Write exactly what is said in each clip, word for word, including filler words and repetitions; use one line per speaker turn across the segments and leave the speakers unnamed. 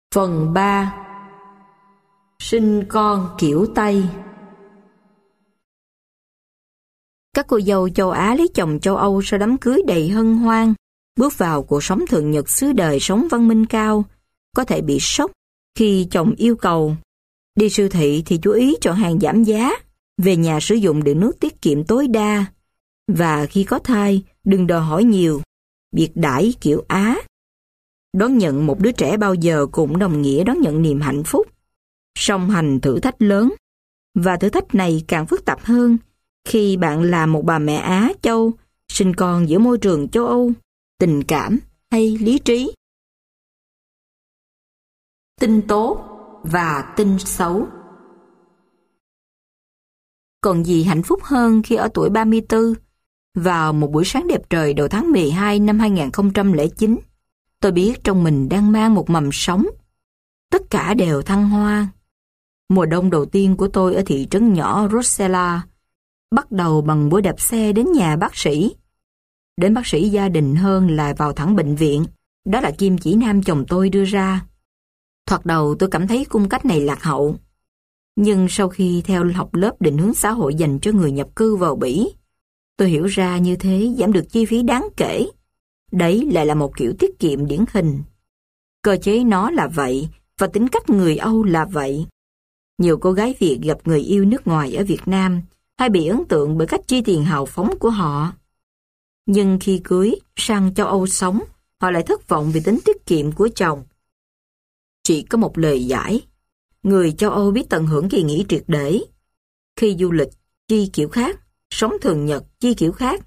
Phần ba. Sinh con kiểu Tây. Các cô dâu châu Á lấy chồng châu Âu sau đám cưới đầy hân hoan, bước vào cuộc sống thường nhật xứ đời sống văn minh cao, có thể bị sốc khi chồng yêu cầu. Đi siêu thị thì chú ý chọn hàng giảm giá, về nhà sử dụng điện nước tiết kiệm tối đa, và khi có thai đừng đòi hỏi nhiều, biệt đãi kiểu Á. Đón nhận một đứa trẻ bao giờ cũng đồng nghĩa đón nhận niềm hạnh phúc. Song hành thử thách lớn, và thử thách này càng phức tạp hơn khi bạn là một bà mẹ Á Châu, sinh con giữa môi trường châu Âu, tình cảm hay lý trí. Tin tốt và tin xấu. Còn gì hạnh phúc hơn khi ở tuổi ba mươi tư, vào một buổi sáng đẹp trời đầu tháng mười hai năm hai nghìn không trăm lẻ chín, tôi biết trong mình đang mang một mầm sống. Tất cả đều thăng hoa. Mùa đông đầu tiên của tôi ở thị trấn nhỏ Rosella bắt đầu bằng buổi đạp xe đến nhà bác sĩ. Đến bác sĩ gia đình hơn là vào thẳng bệnh viện. Đó là kim chỉ nam chồng tôi đưa ra. Thoạt đầu tôi cảm thấy cung cách này lạc hậu. Nhưng sau khi theo học lớp định hướng xã hội dành cho người nhập cư vào Bỉ, tôi hiểu ra như thế giảm được chi phí đáng kể. Đấy lại là một kiểu tiết kiệm điển hình. Cơ chế nó là vậy, và tính cách người Âu là vậy. Nhiều cô gái Việt gặp người yêu nước ngoài ở Việt Nam hay bị ấn tượng bởi cách chi tiền hào phóng của họ. Nhưng khi cưới sang châu Âu sống, họ lại thất vọng vì tính tiết kiệm của chồng. Chỉ có một lời giải: người châu Âu biết tận hưởng kỳ nghỉ triệt để. Khi du lịch, chi kiểu khác, sống thường nhật, chi kiểu khác.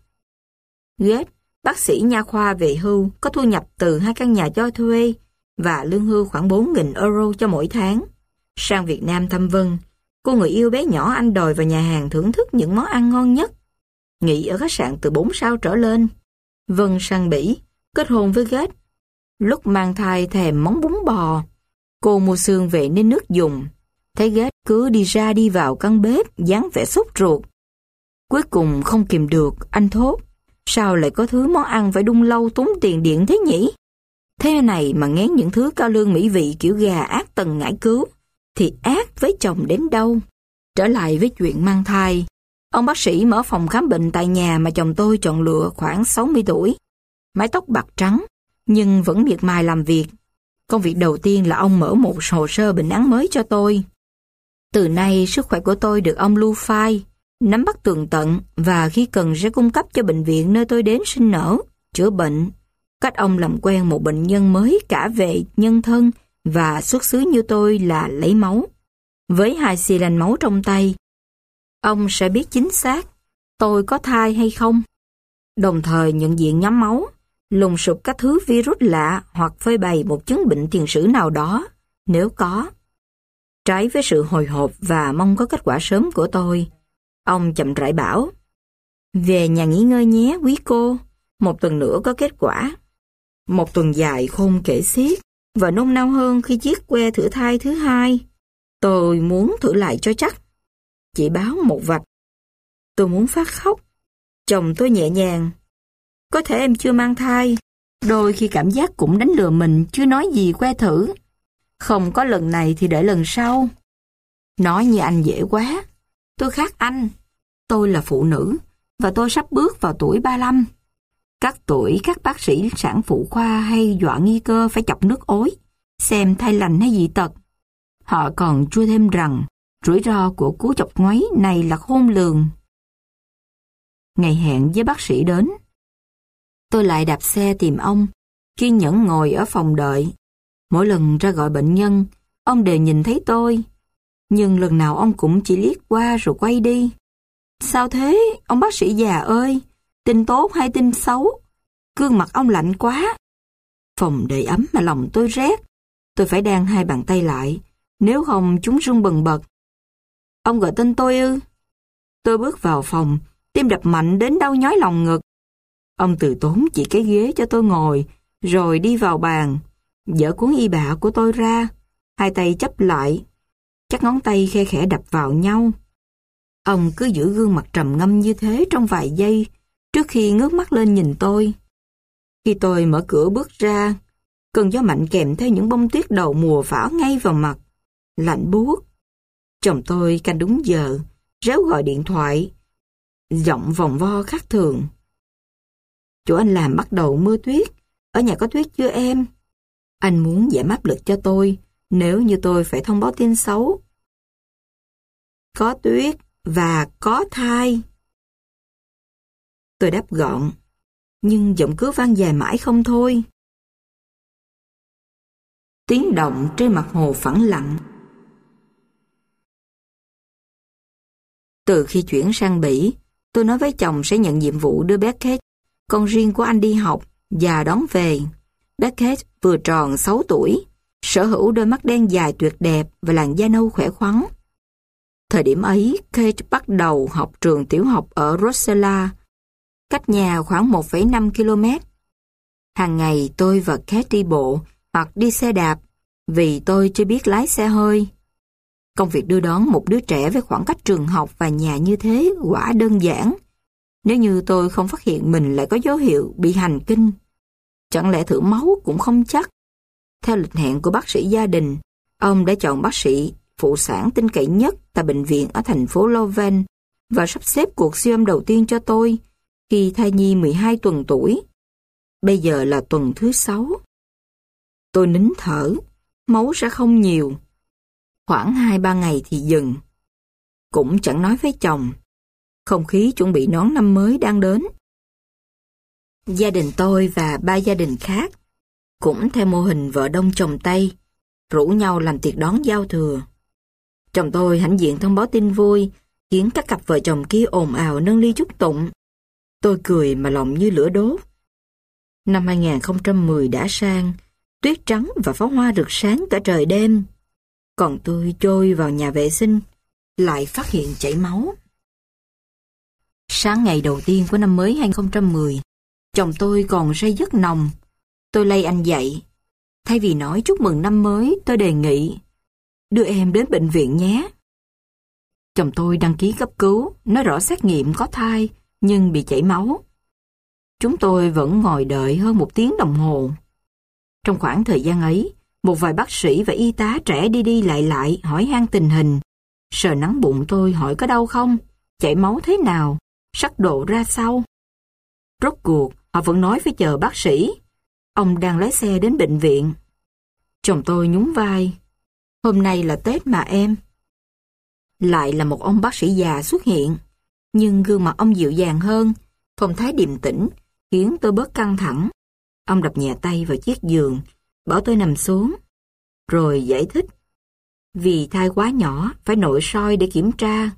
Gates, bác sĩ nha khoa về hưu, có thu nhập từ hai căn nhà cho thuê và lương hưu khoảng bốn nghìn euro cho mỗi tháng. Sang Việt Nam thăm Vân, cô người yêu bé nhỏ anh đòi vào nhà hàng thưởng thức những món ăn ngon nhất. Nghỉ ở khách sạn từ bốn sao trở lên. Vân sang Bỉ, kết hôn với Gates. Lúc mang thai thèm món bún bò. Cô mua xương về nên nước dùng. Thấy Gates cứ đi ra đi vào căn bếp, dáng vẻ sốt ruột. Cuối cùng không kìm được, anh thốt: sao lại có thứ món ăn phải đun lâu tốn tiền điện thế nhỉ? Thế này mà ngén những thứ cao lương mỹ vị kiểu gà ác tần ngải cứu, thì ác với chồng đến đâu. Trở lại với chuyện mang thai. Ông bác sĩ mở phòng khám bệnh tại nhà mà chồng tôi chọn lựa khoảng sáu mươi tuổi. Mái tóc bạc trắng, nhưng vẫn miệt mài làm việc. Công việc đầu tiên là ông mở một hồ sơ bệnh án mới cho tôi. Từ nay sức khỏe của tôi được ông lưu phai, nắm bắt tường tận, và khi cần sẽ cung cấp cho bệnh viện nơi tôi đến sinh nở, chữa bệnh. Cách ông làm quen một bệnh nhân mới cả về nhân thân và xuất xứ như tôi là lấy máu. Với hai xi lanh máu trong tay, ông sẽ biết chính xác tôi có thai hay không. Đồng thời nhận diện nhóm máu, lùng sục các thứ virus lạ hoặc phơi bày một chứng bệnh tiền sử nào đó, nếu có. Trái với sự hồi hộp và mong có kết quả sớm của tôi, ông chậm rãi bảo: về nhà nghỉ ngơi nhé quý cô, một tuần nữa có kết quả. Một tuần dài khôn kể xiết, và nôn nao hơn khi chiếc que thử thai thứ hai. Tôi muốn thử lại cho chắc. Chỉ báo một vạch. Tôi muốn phát khóc. Chồng tôi nhẹ nhàng: có thể em chưa mang thai. Đôi khi cảm giác cũng đánh lừa mình, chưa nói gì que thử. Không có lần này thì đợi lần sau. Nói như anh dễ quá. Tôi khác anh. Tôi là phụ nữ, và tôi sắp bước vào tuổi ba mươi lăm. Các tuổi các bác sĩ sản phụ khoa hay dọa nguy cơ phải chọc nước ối, xem thai lành hay dị tật. Họ còn chua thêm rằng rủi ro của cú chọc ngoáy này là khôn lường. Ngày hẹn với bác sĩ đến. Tôi lại đạp xe tìm ông, kiên nhẫn ngồi ở phòng đợi. Mỗi lần ra gọi bệnh nhân, ông đều nhìn thấy tôi. Nhưng lần nào ông cũng chỉ liếc qua rồi quay đi. Sao thế, ông bác sĩ già ơi? Tin tốt hay tin xấu? Gương mặt ông lạnh quá. Phòng đầy ấm mà lòng tôi rét. Tôi phải đan hai bàn tay lại, nếu không chúng run bần bật. Ông gọi tên tôi ư? Tôi bước vào phòng, tim đập mạnh đến đau nhói lòng ngực. Ông từ tốn chỉ cái ghế cho tôi ngồi, rồi đi vào bàn, dở cuốn y bạ của tôi ra, hai tay chắp lại, các ngón tay khe khẽ đập vào nhau. Ông cứ giữ gương mặt trầm ngâm như thế trong vài giây, trước khi ngước mắt lên nhìn tôi. Khi tôi mở cửa bước ra, Cơn gió mạnh kèm theo những bông tuyết đầu mùa phả ngay vào mặt. Lạnh buốt. Chồng tôi canh đúng giờ, réo gọi điện thoại, giọng vòng vo khác thường. Chỗ anh làm bắt đầu mưa tuyết. Ở nhà có tuyết chưa em? Anh muốn giảm áp lực cho tôi nếu như tôi phải thông báo tin xấu. Có tuyết và có thai. Tôi đáp gọn, nhưng giọng cứ vang dài mãi không thôi. Tiếng động trên mặt hồ phẳng lặng. Từ khi chuyển sang Bỉ, tôi nói với chồng sẽ nhận nhiệm vụ đưa bé Kate, con riêng của anh đi học, và đón về. Bé Kate vừa tròn sáu tuổi, sở hữu đôi mắt đen dài tuyệt đẹp và làn da nâu khỏe khoắn. Thời điểm ấy, Kate bắt đầu học trường tiểu học ở Rosella, cách nhà khoảng một phẩy năm ki lô mét. Hàng ngày tôi và Kate đi bộ hoặc đi xe đạp vì tôi chưa biết lái xe hơi. Công việc đưa đón một đứa trẻ với khoảng cách trường học và nhà như thế quả đơn giản. Nếu như tôi không phát hiện mình lại có dấu hiệu bị hành kinh, chẳng lẽ thử máu cũng không chắc. Theo lịch hẹn của bác sĩ gia đình, ông đã chọn bác sĩ phụ sản tin cậy nhất tại bệnh viện ở thành phố Leuven và sắp xếp cuộc siêu âm đầu tiên cho tôi khi thai nhi mười hai tuần tuổi. Bây giờ là tuần thứ sáu. Tôi nín thở, máu sẽ không nhiều. Khoảng hai ba ngày thì dừng. Cũng chẳng nói với chồng. Không khí chuẩn bị đón năm mới đang đến. Gia đình tôi và ba gia đình khác cũng theo mô hình vợ đông chồng tây, rủ nhau làm tiệc đón giao thừa. Chồng tôi hãnh diện thông báo tin vui, khiến các cặp vợ chồng kia ồn ào nâng ly chúc tụng. Tôi cười mà lòng như lửa đốt. Năm hai nghìn không trăm mười đã sang, tuyết trắng và pháo hoa rực sáng cả trời đêm. Còn tôi trôi vào nhà vệ sinh, lại phát hiện chảy máu. Sáng ngày đầu tiên của năm mới hai nghìn không trăm mười, chồng tôi còn say giấc nồng. Tôi lay anh dậy. Thay vì nói chúc mừng năm mới, tôi đề nghị, đưa em đến bệnh viện nhé. Chồng tôi đăng ký cấp cứu, nói rõ xét nghiệm có thai, nhưng bị chảy máu. Chúng tôi vẫn ngồi đợi hơn một tiếng đồng hồ. Trong khoảng thời gian ấy, một vài bác sĩ và y tá trẻ đi đi lại lại hỏi han tình hình, sờ nắng bụng tôi hỏi có đau không, chảy máu thế nào, sắc độ ra sao. Rốt cuộc, họ vẫn nói phải chờ bác sĩ. Ông đang lái xe đến bệnh viện. Chồng tôi nhún vai. Hôm nay là Tết mà em. Lại là một ông bác sĩ già xuất hiện, nhưng gương mặt ông dịu dàng hơn, phong thái điềm tĩnh, khiến tôi bớt căng thẳng. Ông đập nhẹ tay vào chiếc giường, bảo tôi nằm xuống, rồi giải thích. Vì thai quá nhỏ, phải nội soi để kiểm tra.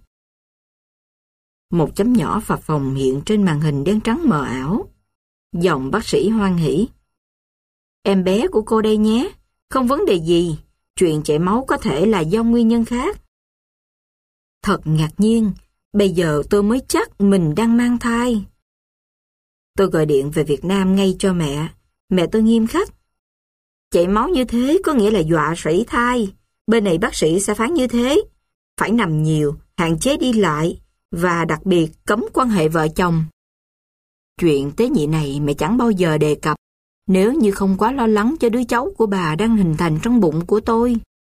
Một chấm nhỏ phập phồng hiện trên màn hình đen trắng mờ ảo. Giọng bác sĩ hoan hỉ. Em bé của cô đây nhé, không vấn đề gì, chuyện chảy máu có thể là do nguyên nhân khác. Thật ngạc nhiên, bây giờ tôi mới chắc mình đang mang thai. Tôi gọi điện về Việt Nam ngay cho mẹ, mẹ tôi nghiêm khắc. Chảy máu như thế có nghĩa là dọa sảy thai, bên này bác sĩ sẽ phán như thế, phải nằm nhiều, hạn chế đi lại, và đặc biệt cấm quan hệ vợ chồng. Chuyện tế nhị này mẹ chẳng bao giờ đề cập, nếu như không quá lo lắng cho đứa cháu của bà đang hình thành trong bụng của tôi.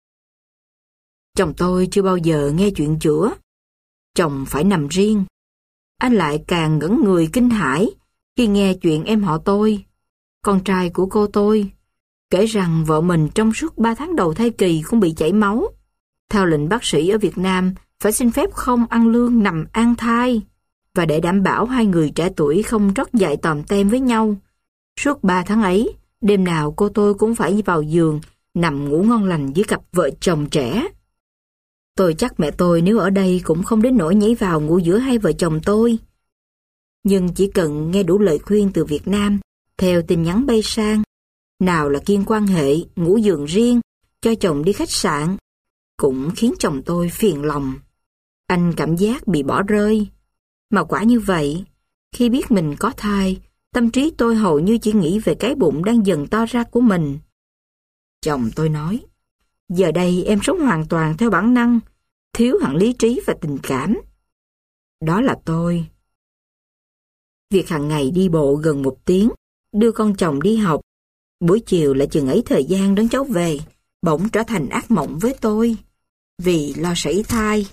Chồng tôi chưa bao giờ nghe chuyện chữa. Chồng phải nằm riêng. Anh lại càng ngẩn người kinh hãi khi nghe chuyện em họ tôi, con trai của cô tôi, kể rằng vợ mình trong suốt ba tháng đầu thai kỳ cũng bị chảy máu. Theo lệnh bác sĩ ở Việt Nam, phải xin phép không ăn lương nằm an thai. Và để đảm bảo hai người trẻ tuổi không trót dại tòm tem với nhau, suốt ba tháng ấy, đêm nào cô tôi cũng phải vào giường, nằm ngủ ngon lành với cặp vợ chồng trẻ. Tôi chắc mẹ tôi nếu ở đây cũng không đến nỗi nhảy vào ngủ giữa hai vợ chồng tôi. Nhưng chỉ cần nghe đủ lời khuyên từ Việt Nam, theo tin nhắn bay sang, nào là kiêng quan hệ, ngủ giường riêng, cho chồng đi khách sạn, cũng khiến chồng tôi phiền lòng. Anh cảm giác bị bỏ rơi. Mà quả như vậy, khi biết mình có thai, tâm trí tôi hầu như chỉ nghĩ về cái bụng đang dần to ra của mình. Chồng tôi nói, giờ đây em sống hoàn toàn theo bản năng, thiếu hẳn lý trí và tình cảm. Đó là tôi. Việc hàng ngày đi bộ gần một tiếng, đưa con chồng đi học, Buổi chiều lại chừng ấy thời gian đón cháu về, bỗng trở thành ác mộng với tôi, vì lo sảy thai.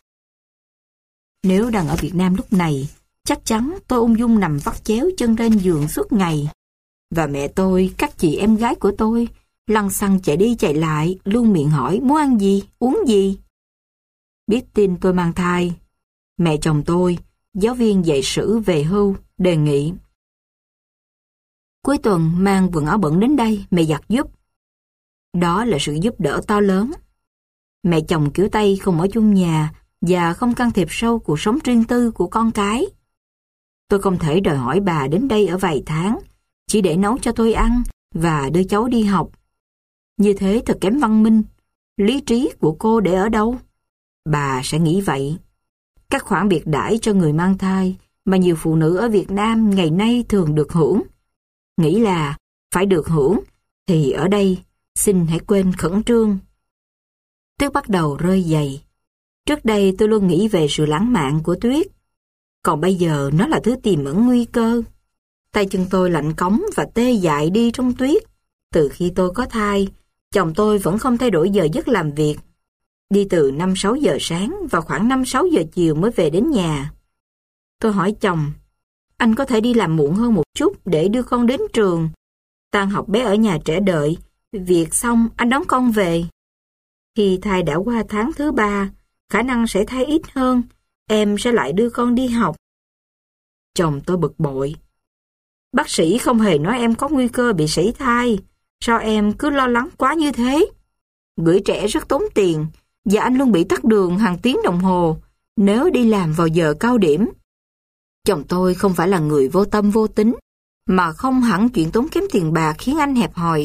Nếu đang ở Việt Nam lúc này, chắc chắn tôi ung dung nằm vắt chéo chân trên giường suốt ngày. Và mẹ tôi, các chị em gái của tôi, lăng xăng chạy đi chạy lại, luôn miệng hỏi muốn ăn gì, uống gì. Biết tin tôi mang thai, mẹ chồng tôi, giáo viên dạy sử về hưu, đề nghị: cuối tuần mang quần áo bẩn đến đây, mẹ giặt giúp. Đó là sự giúp đỡ to lớn. Mẹ chồng kiểu Tây không ở chung nhà và không can thiệp sâu cuộc sống riêng tư của con cái. Tôi không thể đòi hỏi bà đến đây ở vài tháng, chỉ để nấu cho tôi ăn và đưa cháu đi học. Như thế thật kém văn minh. Lý trí của cô để ở đâu? Bà sẽ nghĩ vậy. Các khoản biệt đãi cho người mang thai mà nhiều phụ nữ ở Việt Nam ngày nay thường được hưởng. Nghĩ là phải được hưởng, thì ở đây xin hãy quên khẩn trương. Tuyết bắt đầu rơi dày. Trước đây tôi luôn nghĩ về sự lãng mạn của Tuyết. Còn bây giờ nó là thứ tiềm ẩn nguy cơ. Tay chân tôi lạnh cống và tê dại đi trong tuyết. Từ khi tôi có thai, chồng tôi vẫn không thay đổi giờ giấc làm việc. Đi từ năm sáu giờ sáng và khoảng năm sáu giờ chiều mới về đến nhà. Tôi hỏi chồng, anh có thể đi làm muộn hơn một chút để đưa con đến trường. Tan học bé ở nhà trẻ đợi, việc xong anh đón con về. Khi thai đã qua tháng thứ ba, khả năng sẽ thai ít hơn, em sẽ lại đưa con đi học. Chồng tôi bực bội. Bác sĩ không hề nói em có nguy cơ bị sảy thai. Sao em cứ lo lắng quá như thế? Gửi trẻ rất tốn tiền, và anh luôn bị tắc đường hàng tiếng đồng hồ nếu đi làm vào giờ cao điểm. Chồng tôi không phải là người vô tâm vô tính, mà không hẳn chuyện tốn kém tiền bạc khiến anh hẹp hòi.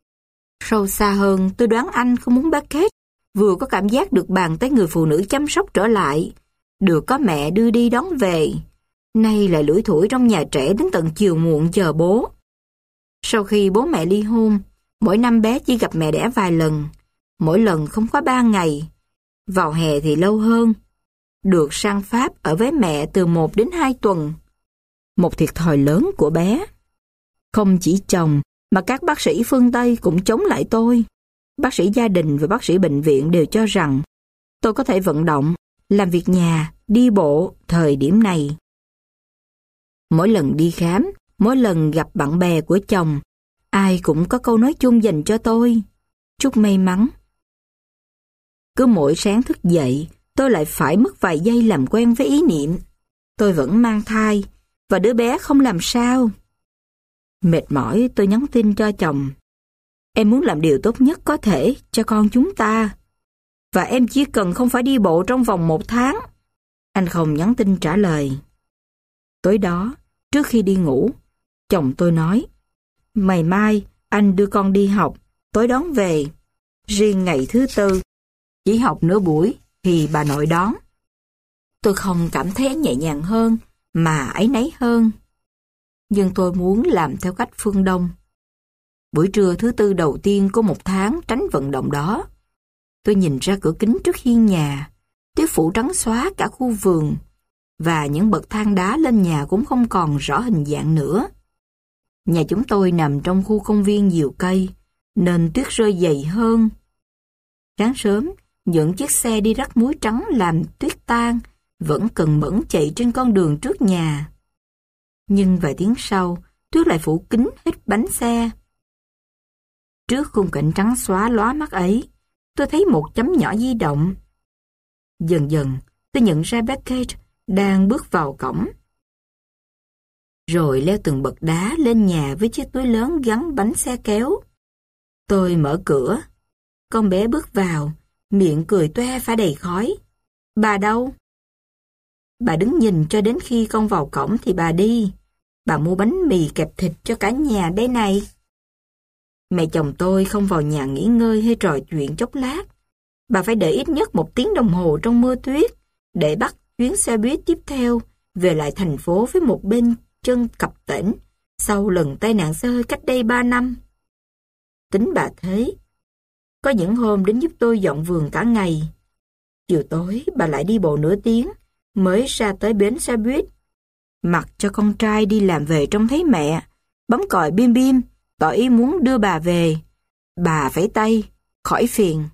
Sâu xa hơn, tôi đoán anh không muốn bác Kate vừa có cảm giác được bàn tay người phụ nữ chăm sóc trở lại, được có mẹ đưa đi đón về, nay lại lủi thủi trong nhà trẻ đến tận chiều muộn chờ bố. Sau khi bố mẹ ly hôn, mỗi năm bé chỉ gặp mẹ đẻ vài lần, mỗi lần không quá ba ngày, vào hè thì lâu hơn. Được sang Pháp ở với mẹ từ một đến hai tuần. Một thiệt thòi lớn của bé. Không chỉ chồng, mà các bác sĩ phương Tây cũng chống lại tôi. Bác sĩ gia đình và bác sĩ bệnh viện đều cho rằng tôi có thể vận động, làm việc nhà, đi bộ thời điểm này. Mỗi lần đi khám, mỗi lần gặp bạn bè của chồng, ai cũng có câu nói chung dành cho tôi: chúc may mắn. Cứ mỗi sáng thức dậy, tôi lại phải mất vài giây làm quen với ý niệm tôi vẫn mang thai và đứa bé không làm sao. Mệt mỏi, tôi nhắn tin cho chồng: em muốn làm điều tốt nhất có thể cho con chúng ta, và em chỉ cần không phải đi bộ trong vòng một tháng. Anh không nhắn tin trả lời. Tối đó, trước khi đi ngủ, chồng tôi nói: ngày mai anh đưa con đi học, tối đón về. Riêng ngày thứ tư, chỉ học nửa buổi thì bà nội đón. Tôi không cảm thấy nhẹ nhàng hơn, mà áy náy hơn. Nhưng tôi muốn làm theo cách phương Đông. Buổi trưa thứ tư đầu tiên của một tháng tránh vận động đó, tôi nhìn ra cửa kính trước hiên nhà, tuyết phủ trắng xóa cả khu vườn, và những bậc thang đá lên nhà cũng không còn rõ hình dạng nữa. Nhà chúng tôi nằm trong khu công viên nhiều cây, nên tuyết rơi dày hơn. Sáng sớm, những chiếc xe đi rắc muối trắng làm tuyết tan vẫn cần mẫn chạy trên con đường trước nhà. Nhưng vài tiếng sau, tuyết lại phủ kín hết bánh xe. Trước khung cảnh trắng xóa lóa mắt ấy, tôi thấy một chấm nhỏ di động. Dần dần, tôi nhận ra Beckett đang bước vào cổng. Rồi leo từng bậc đá lên nhà với chiếc túi lớn gắn bánh xe kéo. Tôi mở cửa. Con bé bước vào, miệng cười toe phả đầy khói. Bà đâu? Bà đứng nhìn cho đến khi con vào cổng thì bà đi. Bà mua bánh mì kẹp thịt cho cả nhà đây này. Mẹ chồng tôi không vào nhà nghỉ ngơi hay trò chuyện chốc lát. Bà phải đợi ít nhất một tiếng đồng hồ trong mưa tuyết để bắt chuyến xe buýt tiếp theo về lại thành phố với một bên chân cập tễnh sau lần tai nạn xe hơi cách đây ba năm. Tính bà thế. Có những hôm đến giúp tôi dọn vườn cả ngày. Chiều tối bà lại đi bộ nửa tiếng mới ra tới bến xe buýt. Mặc cho con trai đi làm về trông thấy mẹ, bấm còi bim bim tỏ ý muốn đưa bà về. Bà vẫy tay, khỏi phiền.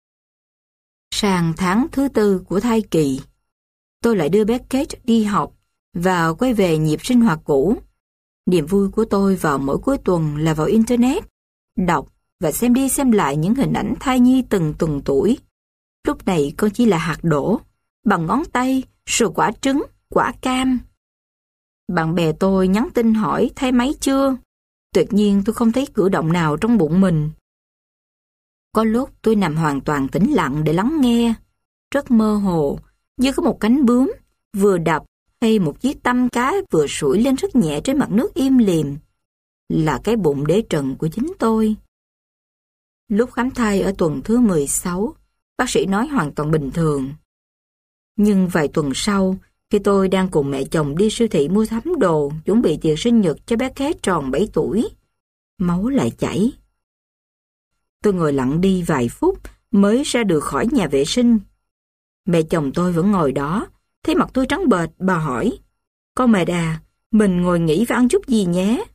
Sang tháng thứ tư của thai kỳ, tôi lại đưa bé Kate đi học và quay về nhịp sinh hoạt cũ. Niềm vui của tôi vào mỗi cuối tuần là vào Internet, đọc và xem đi xem lại những hình ảnh thai nhi từng tuần tuổi. Lúc này con chỉ là hạt đỗ, bằng ngón tay, rồi quả trứng, quả cam. Bạn bè tôi nhắn tin hỏi thay máy chưa. Tuyệt nhiên tôi không thấy cử động nào trong bụng mình. Có lúc tôi nằm hoàn toàn tĩnh lặng để lắng nghe, rất mơ hồ, như có một cánh bướm vừa đập hay một chiếc tăm cá vừa sủi lên rất nhẹ trên mặt nước im lìm. Là cái bụng đế trần của chính tôi. Lúc khám thai ở tuần thứ mười sáu, bác sĩ nói hoàn toàn bình thường. Nhưng vài tuần sau, khi tôi đang cùng mẹ chồng đi siêu thị mua sắm đồ, chuẩn bị tiệc sinh nhật cho bé Kate tròn bảy tuổi, máu lại chảy. Tôi ngồi lặng đi vài phút mới ra được khỏi nhà vệ sinh. Mẹ chồng tôi vẫn ngồi đó, thấy mặt tôi trắng bệch, bà hỏi, con mệt à, mình ngồi nghỉ và ăn chút gì nhé.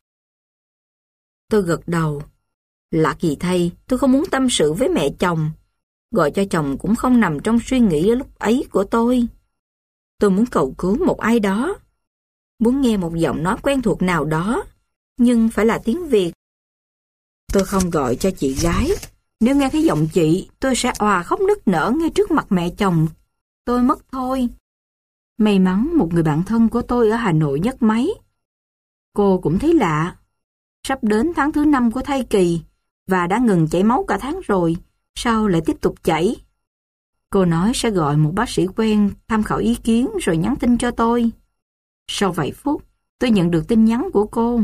Tôi gật đầu. Lạ kỳ thay, tôi không muốn tâm sự với mẹ chồng. Gọi cho chồng cũng không nằm trong suy nghĩ lúc ấy của tôi. Tôi muốn cầu cứu một ai đó. Muốn nghe một giọng nói quen thuộc nào đó, nhưng phải là tiếng Việt. Tôi không gọi cho chị gái. Nếu nghe thấy giọng chị, tôi sẽ òa khóc nức nở ngay trước mặt mẹ chồng. Tôi mất thôi. May mắn một người bạn thân của tôi ở Hà Nội nhấc máy. Cô cũng thấy lạ. Sắp đến tháng thứ năm của thai kỳ và đã ngừng chảy máu cả tháng rồi, sao lại tiếp tục chảy? Cô nói sẽ gọi một bác sĩ quen tham khảo ý kiến rồi nhắn tin cho tôi. Sau vài phút, tôi nhận được tin nhắn của cô.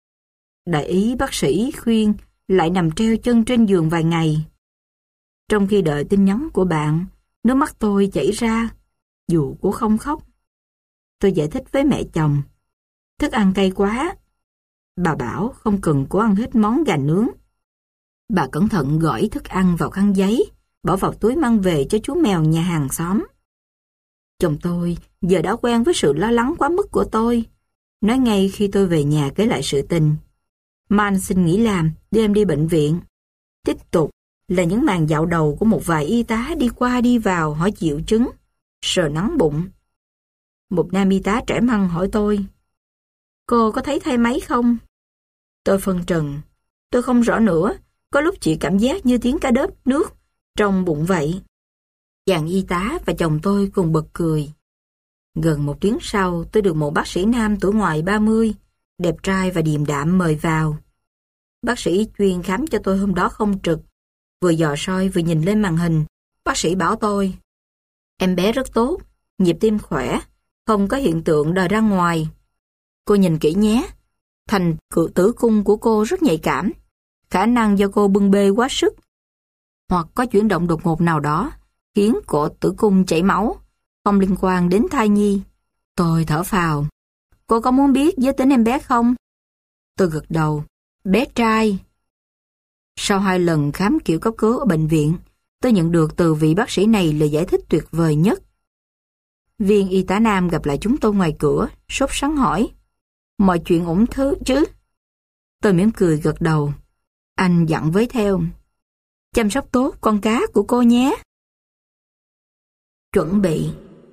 Đại ý bác sĩ khuyên lại nằm treo chân trên giường vài ngày. Trong khi đợi tin nhắn của bạn, nước mắt tôi chảy ra, dù cô không khóc. Tôi giải thích với mẹ chồng. Thức ăn cay quá. Bà bảo không cần cô ăn hết món gà nướng. Bà cẩn thận gỏi thức ăn vào khăn giấy, bỏ vào túi mang về cho chú mèo nhà hàng xóm. Chồng tôi giờ đã quen với sự lo lắng quá mức của tôi. Nói ngay khi tôi về nhà kể lại sự tình. Man xin nghỉ làm, đưa em đi bệnh viện. Tiếp tục là những màn dạo đầu của một vài y tá đi qua đi vào hỏi triệu chứng, sờ nắng bụng. Một nam y tá trẻ măng hỏi tôi, cô có thấy thai máy không? Tôi phân trần, tôi không rõ nữa, có lúc chị cảm giác như tiếng cá đớp nước trong bụng vậy. Chàng y tá và chồng tôi cùng bật cười. Gần một tiếng sau, tôi được một bác sĩ nam tuổi ngoài ba mươi, đẹp trai và điềm đạm mời vào. Bác sĩ chuyên khám cho tôi hôm đó không trực. Vừa dò soi vừa nhìn lên màn hình, bác sĩ bảo tôi, em bé rất tốt, nhịp tim khỏe, không có hiện tượng đờ ra ngoài. Cô nhìn kỹ nhé, thành cự tử cung của cô rất nhạy cảm, khả năng do cô bưng bê quá sức, hoặc có chuyển động đột ngột nào đó, khiến cổ tử cung chảy máu, không liên quan đến thai nhi. Tôi thở phào. Cô có muốn biết giới tính em bé không? Tôi gật đầu. Bé trai. Sau hai lần khám kiểu cấp cứu ở bệnh viện, tôi nhận được từ vị bác sĩ này lời giải thích tuyệt vời nhất. Viên y tá nam gặp lại chúng tôi ngoài cửa, sốt sắng hỏi, mọi chuyện ổn thứ chứ? Tôi mỉm cười gật đầu. Anh dặn với theo, chăm sóc tốt con cá của cô nhé. Chuẩn bị.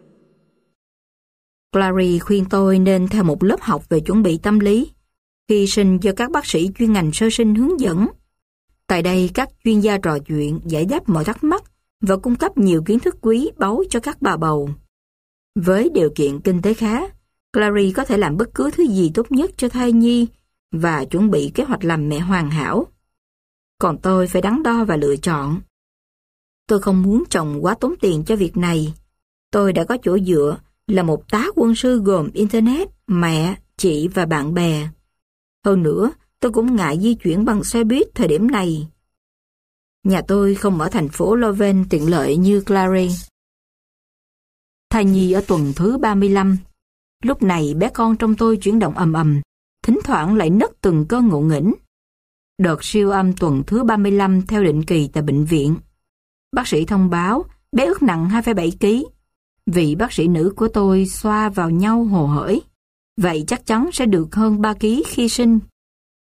Clary khuyên tôi nên theo một lớp học về chuẩn bị tâm lý, khi sinh do các bác sĩ chuyên ngành sơ sinh hướng dẫn. Tại đây các chuyên gia trò chuyện, giải đáp mọi thắc mắc và cung cấp nhiều kiến thức quý báu cho các bà bầu. Với điều kiện kinh tế khá, Clary có thể làm bất cứ thứ gì tốt nhất cho thai nhi và chuẩn bị kế hoạch làm mẹ hoàn hảo. Còn tôi phải đắn đo và lựa chọn. Tôi không muốn chồng quá tốn tiền cho việc này. Tôi đã có chỗ dựa là một tá quân sư gồm Internet, mẹ, chị và bạn bè. Hơn nữa, tôi cũng ngại di chuyển bằng xe buýt thời điểm này. Nhà tôi không ở thành phố Leuven tiện lợi như Clary. Thai nhi ở tuần thứ ba mươi lăm. Lúc này bé con trong tôi chuyển động ầm ầm, thỉnh thoảng lại nấc từng cơn ngộ nghĩnh. Đợt siêu âm tuần thứ ba mươi lăm theo định kỳ tại bệnh viện. Bác sĩ thông báo bé ước nặng hai phẩy bảy ki lô gam. Vị bác sĩ nữ của tôi xoa vào nhau hồ hởi. Vậy chắc chắn sẽ được hơn ba ki lô gam khi sinh.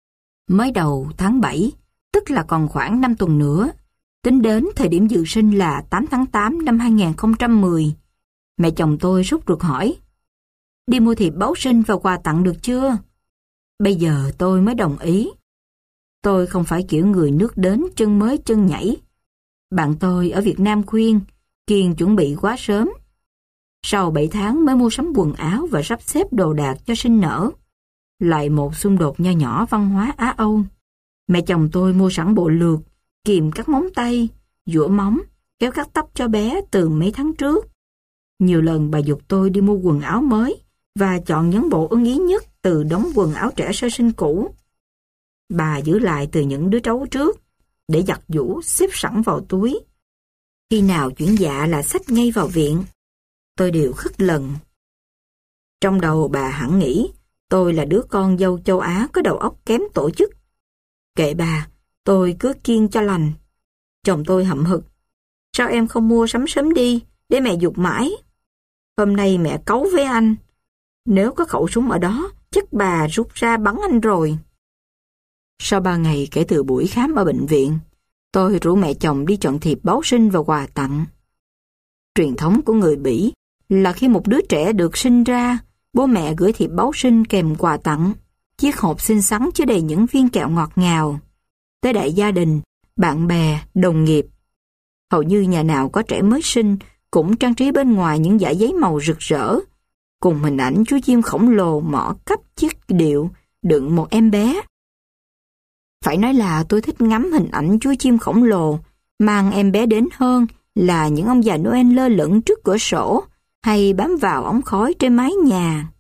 Mới đầu tháng bảy, tức là còn khoảng năm tuần nữa, tính đến thời điểm dự sinh là tám tháng tám năm hai nghìn không trăm mười, mẹ chồng tôi sốt ruột hỏi, đi mua thiệp báo sinh và quà tặng được chưa? Bây giờ tôi mới đồng ý. Tôi không phải kiểu người nước đến chân mới chân nhảy. Bạn tôi ở Việt Nam khuyên, Kiên chuẩn bị quá sớm. Sau bảy tháng mới mua sắm quần áo và sắp xếp đồ đạc cho sinh nở. Lại một xung đột nho nhỏ văn hóa Á Âu. Mẹ chồng tôi mua sẵn bộ lược, kìm cắt móng tay, giũa móng, kéo cắt tóc cho bé từ mấy tháng trước. Nhiều lần bà giục tôi đi mua quần áo mới và chọn những bộ ưng ý nhất từ đống quần áo trẻ sơ sinh cũ. Bà giữ lại từ những đứa cháu trước, để giặt giũ xếp sẵn vào túi. Khi nào chuyển dạ là xách ngay vào viện. Tôi đều khất lần. Trong đầu bà hẳn nghĩ tôi là đứa con dâu châu Á có đầu óc kém tổ chức. Kệ bà, tôi cứ kiêng cho lành. Chồng tôi hậm hực. Sao em không mua sắm sớm đi, để mẹ giục mãi? Hôm nay mẹ cáu với anh. Nếu có khẩu súng ở đó, chắc bà rút ra bắn anh rồi. Sau ba ngày kể từ buổi khám ở bệnh viện, tôi rủ mẹ chồng đi chọn thiệp báo sinh và quà tặng. Truyền thống của người Bỉ là khi một đứa trẻ được sinh ra, bố mẹ gửi thiệp báo sinh kèm quà tặng, chiếc hộp xinh xắn chứa đầy những viên kẹo ngọt ngào. Tới đại gia đình, bạn bè, đồng nghiệp. Hầu như nhà nào có trẻ mới sinh cũng trang trí bên ngoài những dải giấy màu rực rỡ, cùng hình ảnh chú chim khổng lồ mỏ cắp chiếc điệu đựng một em bé. Phải nói là tôi thích ngắm hình ảnh chú chim khổng lồ mang em bé đến hơn là những ông già Noel lơ lửng trước cửa sổ hay bám vào ống khói trên mái nhà.